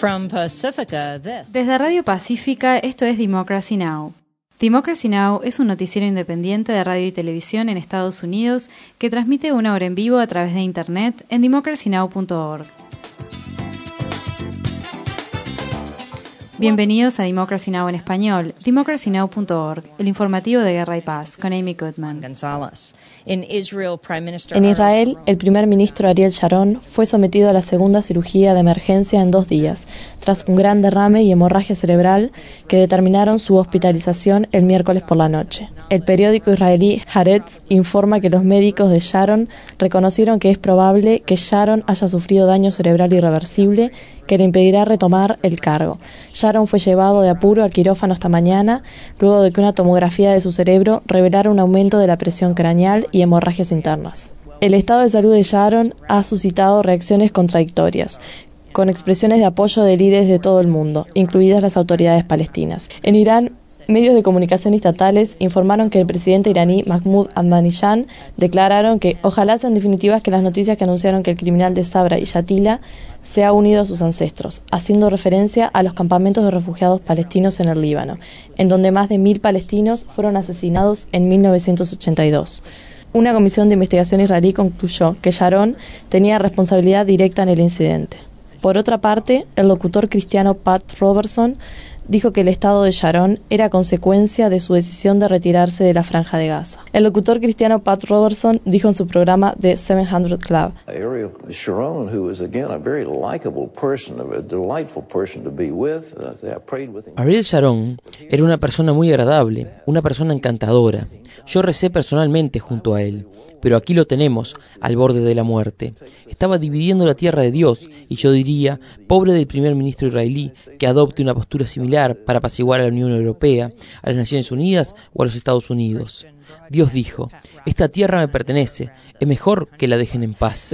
Desde Radio Pacífica, esto es Democracy Now! Democracy Now! Es un noticiero independiente de radio y televisión en Estados Unidos que transmite una hora en vivo a través de internet en democracynow.org. Bienvenidos a Democracy Now! En español, democracynow.org, el informativo de Guerra y Paz, con Amy Goodman. En Israel, el primer ministro Ariel Sharon fue sometido a la segunda cirugía de emergencia en 2 días, tras un gran derrame y hemorragia cerebral que determinaron su hospitalización el miércoles por la noche. El periódico israelí Haaretz informa que los médicos de Sharon reconocieron que es probable que Sharon haya sufrido daño cerebral irreversible que le impedirá retomar el cargo. Sharon fue llevado de apuro al quirófano esta mañana, luego de que una tomografía de su cerebro revelara un aumento de la presión craneal y hemorragias internas. El estado de salud de Sharon ha suscitado reacciones contradictorias, con expresiones de apoyo de líderes de todo el mundo, incluidas las autoridades palestinas. En Irán, medios de comunicación estatales informaron que el presidente iraní Mahmoud Ahmadinejad declararon que ojalá sean definitivas que las noticias que anunciaron que el criminal de Sabra y Shatila se ha unido a sus ancestros, haciendo referencia a los campamentos de refugiados palestinos en el Líbano, en donde más de 1.000 palestinos fueron asesinados en 1982. Una comisión de investigación israelí concluyó que Sharon tenía responsabilidad directa en el incidente. Por otra parte, el locutor cristiano Pat Robertson dijo que el estado de Sharon era consecuencia de su decisión de retirarse de la Franja de Gaza. El locutor cristiano Pat Robertson dijo en su programa The 700 Club: Ariel Sharon, who is again a very likable person, a delightful person to be with. I prayed with him. Ariel Sharon era una persona muy agradable, una persona encantadora. Yo recé personalmente junto a él. Pero aquí lo tenemos, al borde de la muerte. Estaba dividiendo la tierra de Dios, y yo diría, pobre del primer ministro israelí, que adopte una postura similar para apaciguar a la Unión Europea, a las Naciones Unidas o a los Estados Unidos. Dios dijo, esta tierra me pertenece, es mejor que la dejen en paz.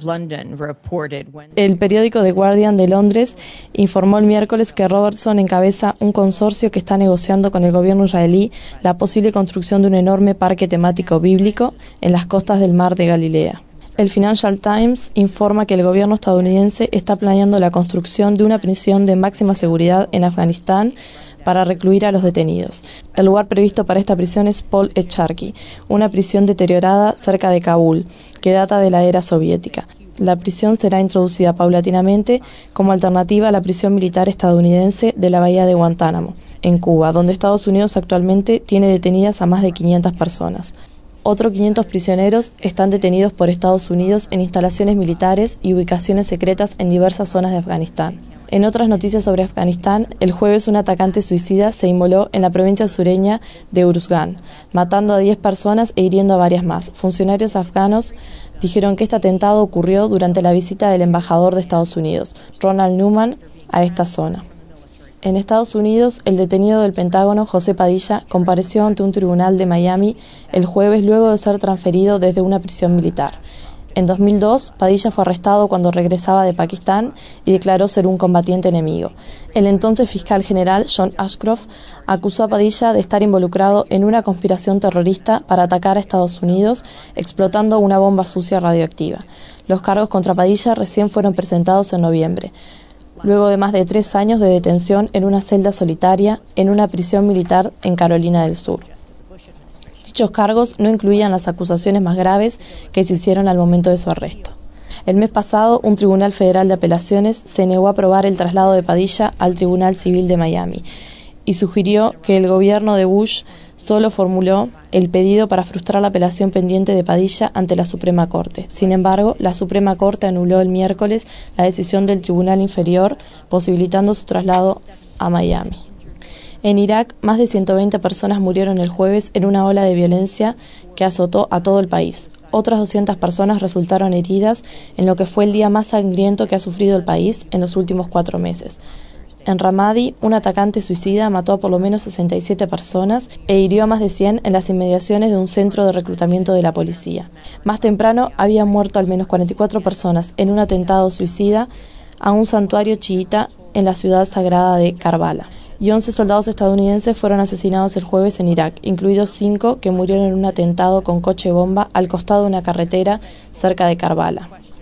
El periódico The Guardian de Londres informó el miércoles que Robertson encabeza un consorcio que está negociando con el gobierno israelí la posible construcción de un enorme parque temático bíblico en las costas del mar de Galilea. El Financial Times informa que el gobierno estadounidense está planeando la construcción de una prisión de máxima seguridad en Afganistán para recluir a los detenidos. El lugar previsto para esta prisión es Pol-e-Charkhi, una prisión deteriorada cerca de Kabul, que data de la era soviética. La prisión será introducida paulatinamente como alternativa a la prisión militar estadounidense de la bahía de Guantánamo, en Cuba, donde Estados Unidos actualmente tiene detenidas a más de 500 personas. Otros 500 prisioneros están detenidos por Estados Unidos en instalaciones militares y ubicaciones secretas en diversas zonas de Afganistán. En otras noticias sobre Afganistán, el jueves un atacante suicida se inmoló en la provincia sureña de Uruzgan, matando a 10 personas e hiriendo a varias más. Funcionarios afganos dijeron que este atentado ocurrió durante la visita del embajador de Estados Unidos, Ronald Newman, a esta zona. En Estados Unidos, el detenido del Pentágono, José Padilla, compareció ante un tribunal de Miami el jueves luego de ser transferido desde una prisión militar. En 2002, Padilla fue arrestado cuando regresaba de Pakistán y declaró ser un combatiente enemigo. El entonces fiscal general John Ashcroft acusó a Padilla de estar involucrado en una conspiración terrorista para atacar a Estados Unidos explotando una bomba sucia radioactiva. Los cargos contra Padilla recién fueron presentados en noviembre, luego de más de 3 años de detención en una celda solitaria en una prisión militar en Carolina del Sur. Dichos cargos no incluían las acusaciones más graves que se hicieron al momento de su arresto. El mes pasado, un tribunal federal de apelaciones se negó a aprobar el traslado de Padilla al Tribunal Civil de Miami y sugirió que el gobierno de Bush solo formuló el pedido para frustrar la apelación pendiente de Padilla ante la Suprema Corte. Sin embargo, la Suprema Corte anuló el miércoles la decisión del Tribunal Inferior, posibilitando su traslado a Miami. En Irak, más de 120 personas murieron el jueves en una ola de violencia que azotó a todo el país. Otras 200 personas resultaron heridas en lo que fue el día más sangriento que ha sufrido el país en los últimos 4 meses. En Ramadi, un atacante suicida mató a por lo menos 67 personas e hirió a más de 100 en las inmediaciones de un centro de reclutamiento de la policía. Más temprano, habían muerto al menos 44 personas en un atentado suicida a un santuario chiita en la ciudad sagrada de Karbala. Y 11 soldados estadounidenses fueron asesinados el jueves en Irak, incluidos 5 que murieron en un atentado con coche bomba al costado de una carretera cerca de Karbala.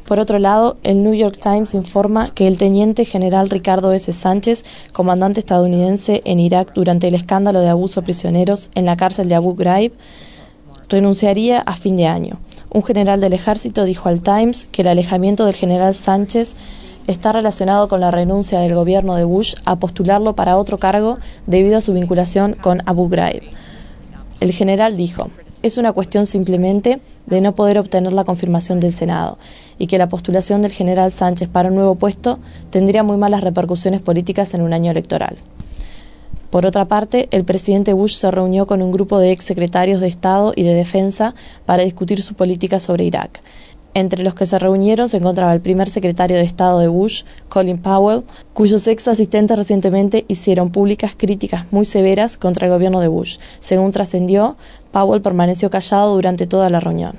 Por otro lado, el New York Times informa que el teniente general Ricardo S. Sánchez, comandante estadounidense en Irak durante el escándalo de abuso a prisioneros en la cárcel de Abu Ghraib, renunciaría a fin de año. Un general del ejército dijo al Times que el alejamiento del general Sánchez está relacionado con la renuncia del gobierno de Bush a postularlo para otro cargo debido a su vinculación con Abu Ghraib. El general dijo: es una cuestión simplemente de no poder obtener la confirmación del Senado, y que la postulación del general Sánchez para un nuevo puesto tendría muy malas repercusiones políticas en un año electoral. Por otra parte, el presidente Bush se reunió con un grupo de exsecretarios de Estado y de Defensa para discutir su política sobre Irak. Entre los que se reunieron se encontraba el primer secretario de Estado de Bush, Colin Powell, cuyos ex asistentes recientemente hicieron públicas críticas muy severas contra el gobierno de Bush. Según trascendió, Powell permaneció callado durante toda la reunión.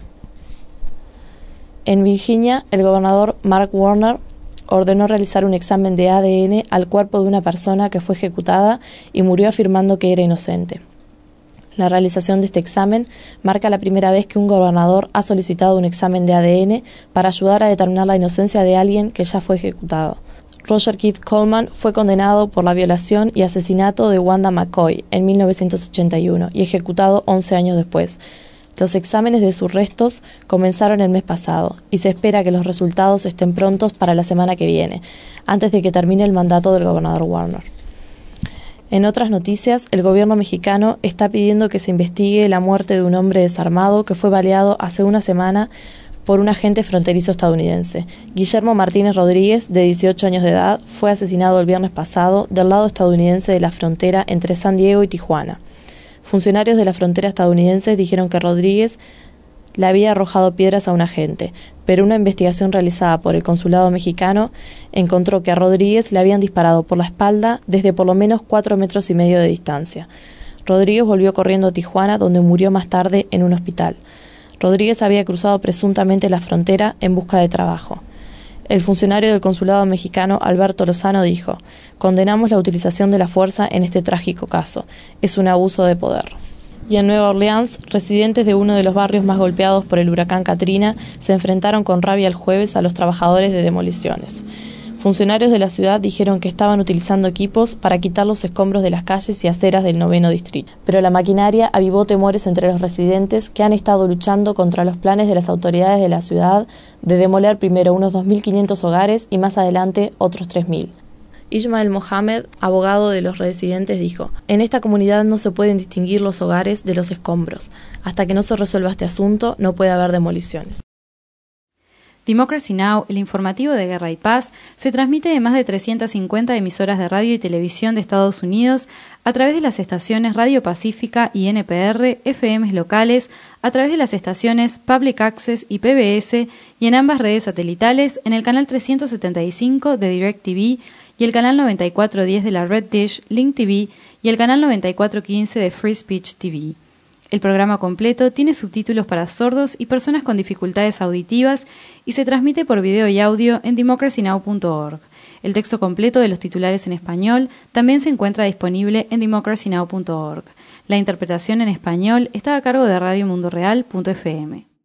En Virginia, el gobernador Mark Warner ordenó realizar un examen de ADN al cuerpo de una persona que fue ejecutada y murió afirmando que era inocente. La realización de este examen marca la primera vez que un gobernador ha solicitado un examen de ADN para ayudar a determinar la inocencia de alguien que ya fue ejecutado. Roger Keith Coleman fue condenado por la violación y asesinato de Wanda McCoy en 1981 y ejecutado 11 años después. Los exámenes de sus restos comenzaron el mes pasado y se espera que los resultados estén prontos para la semana que viene, antes de que termine el mandato del gobernador Warner. En otras noticias, el gobierno mexicano está pidiendo que se investigue la muerte de un hombre desarmado que fue baleado hace una semana por un agente fronterizo estadounidense. Guillermo Martínez Rodríguez, de 18 años de edad, fue asesinado el viernes pasado del lado estadounidense de la frontera entre San Diego y Tijuana. Funcionarios de la frontera estadounidense dijeron que Rodríguez le había arrojado piedras a un agente, pero una investigación realizada por el consulado mexicano encontró que a Rodríguez le habían disparado por la espalda desde por lo menos 4,5 metros de distancia. Rodríguez volvió corriendo a Tijuana, donde murió más tarde en un hospital. Rodríguez había cruzado presuntamente la frontera en busca de trabajo. El funcionario del consulado mexicano, Alberto Lozano, dijo: «Condenamos la utilización de la fuerza en este trágico caso. Es un abuso de poder». Y en Nueva Orleans, residentes de uno de los barrios más golpeados por el huracán Katrina se enfrentaron con rabia el jueves a los trabajadores de demoliciones. Funcionarios de la ciudad dijeron que estaban utilizando equipos para quitar los escombros de las calles y aceras del 9º distrito. Pero la maquinaria avivó temores entre los residentes que han estado luchando contra los planes de las autoridades de la ciudad de demoler primero unos 2.500 hogares y más adelante otros 3.000. Ismael Mohamed, abogado de los residentes, dijo: «En esta comunidad no se pueden distinguir los hogares de los escombros. Hasta que no se resuelva este asunto, no puede haber demoliciones». Democracy Now!, el informativo de Guerra y Paz, se transmite de más de 350 emisoras de radio y televisión de Estados Unidos a través de las estaciones Radio Pacífica y NPR, FMs locales, a través de las estaciones Public Access y PBS, y en ambas redes satelitales, en el canal 375 de DirecTV y el canal 9410 de la Red Dish, Link TV, y el canal 9415 de Free Speech TV. El programa completo tiene subtítulos para sordos y personas con dificultades auditivas y se transmite por video y audio en democracynow.org. El texto completo de los titulares en español también se encuentra disponible en democracynow.org. La interpretación en español está a cargo de radiomundoreal.fm.